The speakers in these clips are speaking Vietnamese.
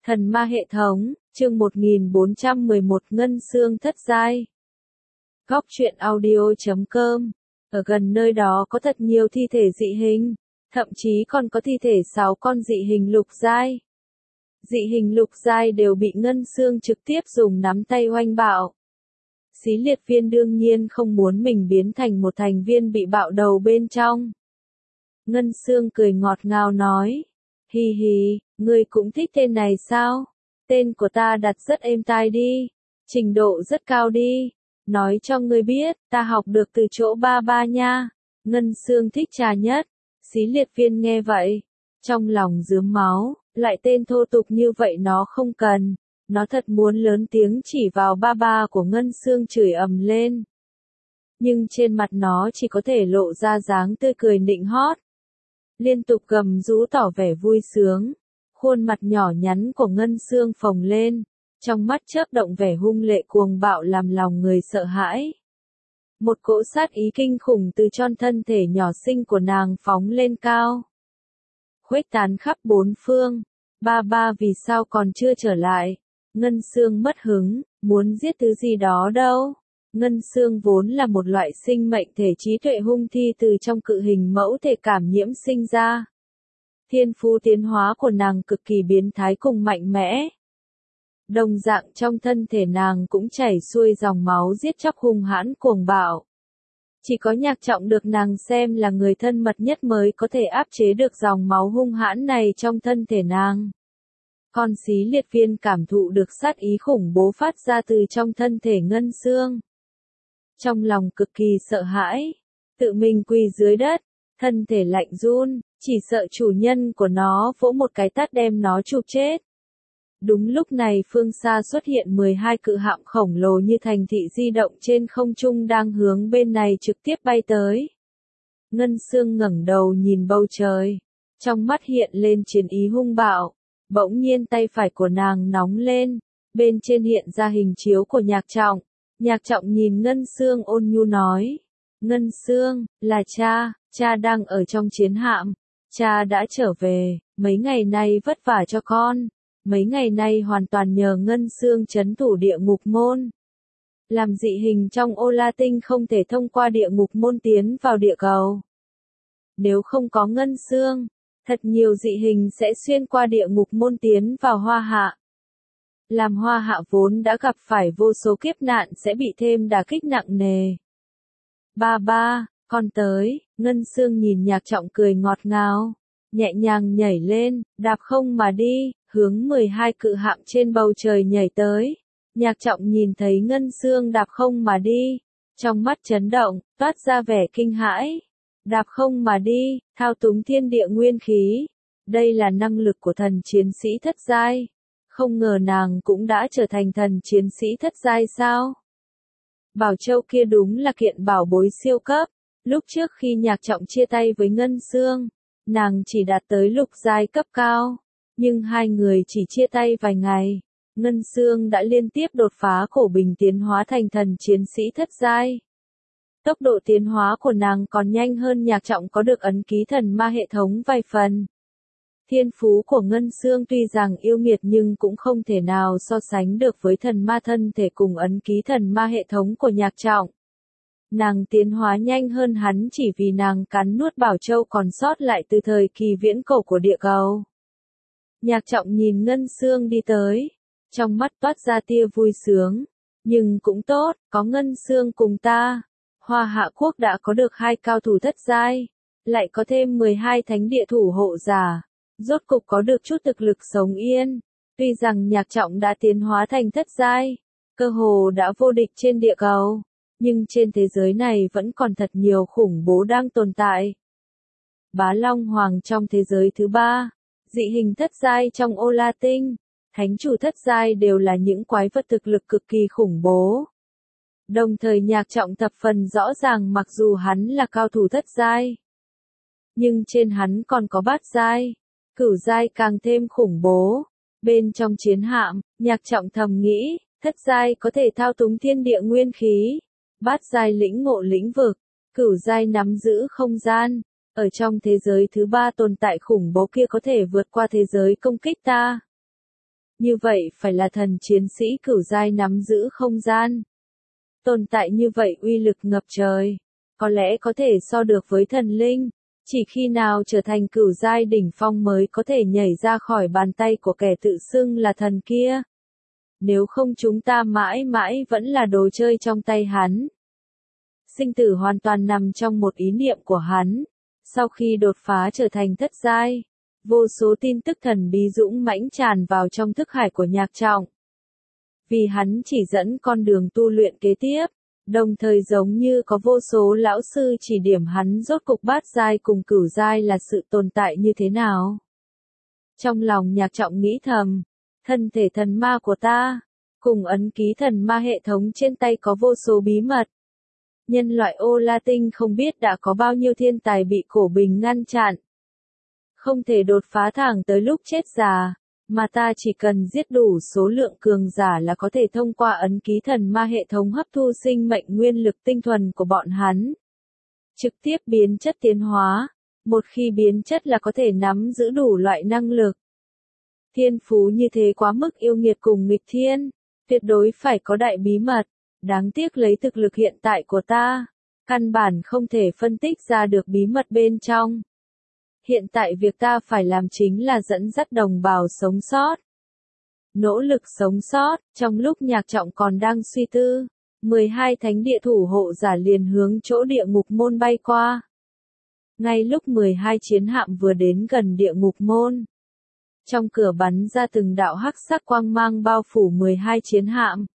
Thần ma hệ thống, chương 1411 Ngân Xương thất giai. Góc truyện audio.com. Ở gần nơi đó có thật nhiều thi thể dị hình, thậm chí còn có thi thể 6 con dị hình lục giai. Dị hình lục giai đều bị Ngân Xương trực tiếp dùng nắm tay oanh bạo. Xí liệt viên đương nhiên không muốn mình biến thành một thành viên bị bạo đầu bên trong. Ngân Xương cười ngọt ngào nói. Hi hi, ngươi cũng thích tên này sao? Tên của ta đặt rất êm tai đi, trình độ rất cao đi. Nói cho ngươi biết, ta học được từ chỗ ba ba nha. Ngân Xương thích trà nhất. Xí liệt viên nghe vậy, trong lòng rướm máu, lại tên thô tục như vậy nó không cần. Nó thật muốn lớn tiếng chỉ vào ba ba của Ngân Xương chửi ầm lên. Nhưng trên mặt nó chỉ có thể lộ ra dáng tươi cười nịnh hót. Liên tục gầm rú tỏ vẻ vui sướng. Khuôn mặt nhỏ nhắn của Ngân Xương phồng lên, trong mắt chớp động vẻ hung lệ cuồng bạo làm lòng người sợ hãi. Một cỗ sát ý kinh khủng từ trong thân thể nhỏ xinh của nàng phóng lên cao, khuếch tán khắp bốn phương. Ba ba vì sao còn chưa trở lại? Ngân Xương mất hứng, muốn giết thứ gì đó đâu. Ngân Xương vốn là một loại sinh mệnh thể trí tuệ hung thi từ trong cự hình mẫu thể cảm nhiễm sinh ra. Thiên phú tiến hóa của nàng cực kỳ biến thái cùng mạnh mẽ. Đồng dạng trong thân thể nàng cũng chảy xuôi dòng máu giết chóc hung hãn cuồng bạo. Chỉ có Nhạc Trọng được nàng xem là người thân mật nhất mới có thể áp chế được dòng máu hung hãn này trong thân thể nàng. Con xí liệt viên cảm thụ được sát ý khủng bố phát ra từ trong thân thể Ngân Xương. Trong lòng cực kỳ sợ hãi, tự mình quỳ dưới đất, thân thể lạnh run, chỉ sợ chủ nhân của nó vỗ một cái tát đem nó chụp chết. Đúng lúc này phương xa xuất hiện 12 cự hạm khổng lồ như thành thị di động trên không trung đang hướng bên này trực tiếp bay tới. Ngân Xương ngẩng đầu nhìn bầu trời, trong mắt hiện lên chiến ý hung bạo. Bỗng nhiên tay phải của nàng nóng lên, bên trên hiện ra hình chiếu của Nhạc Trọng. Nhạc Trọng nhìn Ngân Xương ôn nhu nói. Ngân Xương, là cha, cha đang ở trong chiến hạm. Cha đã trở về, mấy ngày nay vất vả cho con. Mấy ngày nay hoàn toàn nhờ Ngân Xương trấn thủ địa ngục môn. Làm dị hình trong Ô La Tinh không thể thông qua địa ngục môn tiến vào địa cầu. Nếu không có Ngân Xương, thật nhiều dị hình sẽ xuyên qua địa ngục môn tiến vào Hoa Hạ. Làm Hoa Hạ vốn đã gặp phải vô số kiếp nạn sẽ bị thêm đả kích nặng nề. Ba ba, con tới. Ngân Xương nhìn Nhạc Trọng cười ngọt ngào, nhẹ nhàng nhảy lên, đạp không mà đi, hướng 12 cự hạm trên bầu trời nhảy tới. Nhạc Trọng nhìn thấy Ngân Xương đạp không mà đi, trong mắt chấn động, toát ra vẻ kinh hãi. Đạp không mà đi, thao túng thiên địa nguyên khí. Đây là năng lực của thần chiến sĩ thất giai. Không ngờ nàng cũng đã trở thành thần chiến sĩ thất giai sao? Bảo Châu kia đúng là kiện bảo bối siêu cấp. Lúc trước khi Nhạc Trọng chia tay với Ngân Xương, nàng chỉ đạt tới lục giai cấp cao. Nhưng hai người chỉ chia tay vài ngày, Ngân Xương đã liên tiếp đột phá cổ bình tiến hóa thành thần chiến sĩ thất giai. Tốc độ tiến hóa của nàng còn nhanh hơn Nhạc Trọng có được ấn ký thần ma hệ thống vài phần. Thiên phú của Ngân Xương tuy rằng yêu nghiệt nhưng cũng không thể nào so sánh được với thần ma thân thể cùng ấn ký thần ma hệ thống của Nhạc Trọng. Nàng tiến hóa nhanh hơn hắn chỉ vì nàng cắn nuốt Bảo Châu còn sót lại từ thời kỳ viễn cổ của địa cầu. Nhạc Trọng nhìn Ngân Xương đi tới, trong mắt toát ra tia vui sướng. Nhưng cũng tốt, có Ngân Xương cùng ta. Hoa Hạ Quốc đã có được 2 cao thủ thất giai, lại có thêm 12 thánh địa thủ hộ giả. Rốt cục có được chút thực lực sống yên. Tuy rằng Nhạc Trọng đã tiến hóa thành thất giai, cơ hồ đã vô địch trên địa cầu, nhưng trên thế giới này vẫn còn thật nhiều khủng bố đang tồn tại. Bá Long Hoàng trong thế giới thứ 3, dị hình thất giai trong Ô La Tinh, thánh chủ thất giai đều là những quái vật thực lực cực kỳ khủng bố. Đồng thời Nhạc Trọng thập phần rõ ràng mặc dù hắn là cao thủ thất giai, nhưng trên hắn còn có bát giai, cửu giai càng thêm khủng bố. Bên trong chiến hạm, Nhạc Trọng thầm nghĩ, thất giai có thể thao túng thiên địa nguyên khí, bát giai lĩnh ngộ lĩnh vực, cửu giai nắm giữ không gian. Ở trong thế giới thứ 3 tồn tại khủng bố kia có thể vượt qua thế giới công kích ta. Như vậy phải là thần chiến sĩ cửu giai nắm giữ không gian. Tồn tại như vậy uy lực ngập trời, có lẽ có thể so được với thần linh, chỉ khi nào trở thành cửu giai đỉnh phong mới có thể nhảy ra khỏi bàn tay của kẻ tự xưng là thần kia. Nếu không chúng ta mãi mãi vẫn là đồ chơi trong tay hắn. Sinh tử hoàn toàn nằm trong một ý niệm của hắn. Sau khi đột phá trở thành thất giai, vô số tin tức thần bí dũng mãnh tràn vào trong thức hải của Nhạc Trọng. Vì hắn chỉ dẫn con đường tu luyện kế tiếp, đồng thời giống như có vô số lão sư chỉ điểm hắn rốt cục bát giai cùng cửu giai là sự tồn tại như thế nào. Trong lòng Nhạc Trọng nghĩ thầm, thân thể thần ma của ta, cùng ấn ký thần ma hệ thống trên tay có vô số bí mật. Nhân loại Ô La Tinh không biết đã có bao nhiêu thiên tài bị Cổ Bình ngăn chặn. Không thể đột phá thẳng tới lúc chết già, mà ta chỉ cần giết đủ số lượng cường giả là có thể thông qua ấn ký thần ma hệ thống hấp thu sinh mệnh nguyên lực tinh thuần của bọn hắn. Trực tiếp biến chất tiến hóa, một khi biến chất là có thể nắm giữ đủ loại năng lực. Thiên phú như thế quá mức yêu nghiệt cùng nghịch thiên, tuyệt đối phải có đại bí mật, đáng tiếc lấy thực lực hiện tại của ta, căn bản không thể phân tích ra được bí mật bên trong. Hiện tại việc ta phải làm chính là dẫn dắt đồng bào sống sót. Nỗ lực sống sót, trong lúc Nhạc Trọng còn đang suy tư, 12 thánh địa thủ hộ giả liền hướng chỗ địa ngục môn bay qua. Ngay lúc 12 chiến hạm vừa đến gần địa ngục môn, trong cửa bắn ra từng đạo hắc sắc quang mang bao phủ 12 chiến hạm.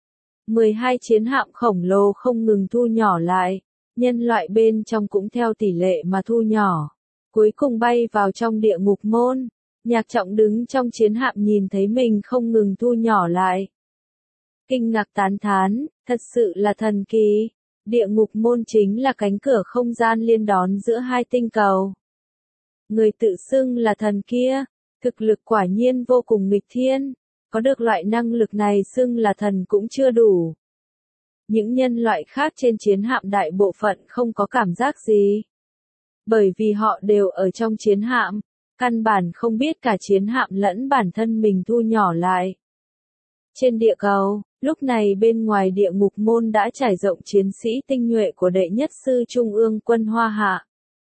12 chiến hạm khổng lồ không ngừng thu nhỏ lại, nhân loại bên trong cũng theo tỷ lệ mà thu nhỏ. Cuối cùng bay vào trong địa ngục môn, Nhạc Trọng đứng trong chiến hạm nhìn thấy mình không ngừng thu nhỏ lại. Kinh ngạc tán thán, thật sự là thần kỳ. Địa ngục môn chính là cánh cửa không gian liên đón giữa hai tinh cầu. Người tự xưng là thần kia, thực lực quả nhiên vô cùng nghịch thiên, có được loại năng lực này xưng là thần cũng chưa đủ. Những nhân loại khác trên chiến hạm đại bộ phận không có cảm giác gì. Bởi vì họ đều ở trong chiến hạm, căn bản không biết cả chiến hạm lẫn bản thân mình thu nhỏ lại. Trên địa cầu, lúc này bên ngoài địa ngục môn đã trải rộng chiến sĩ tinh nhuệ của đệ nhất sư Trung ương quân Hoa Hạ.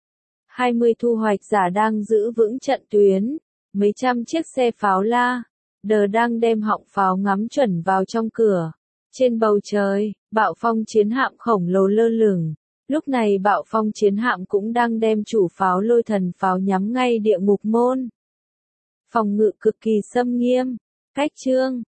20 thu hoạch giả đang giữ vững trận tuyến, mấy trăm chiếc xe pháo la, đờ đang đem họng pháo ngắm chuẩn vào trong cửa. Trên bầu trời, bạo phong chiến hạm khổng lồ lơ lửng. Lúc này bạo phong chiến hạm cũng đang đem chủ pháo lôi thần pháo nhắm ngay địa ngục môn. Phòng ngự cực kỳ xâm nghiêm. Cách chương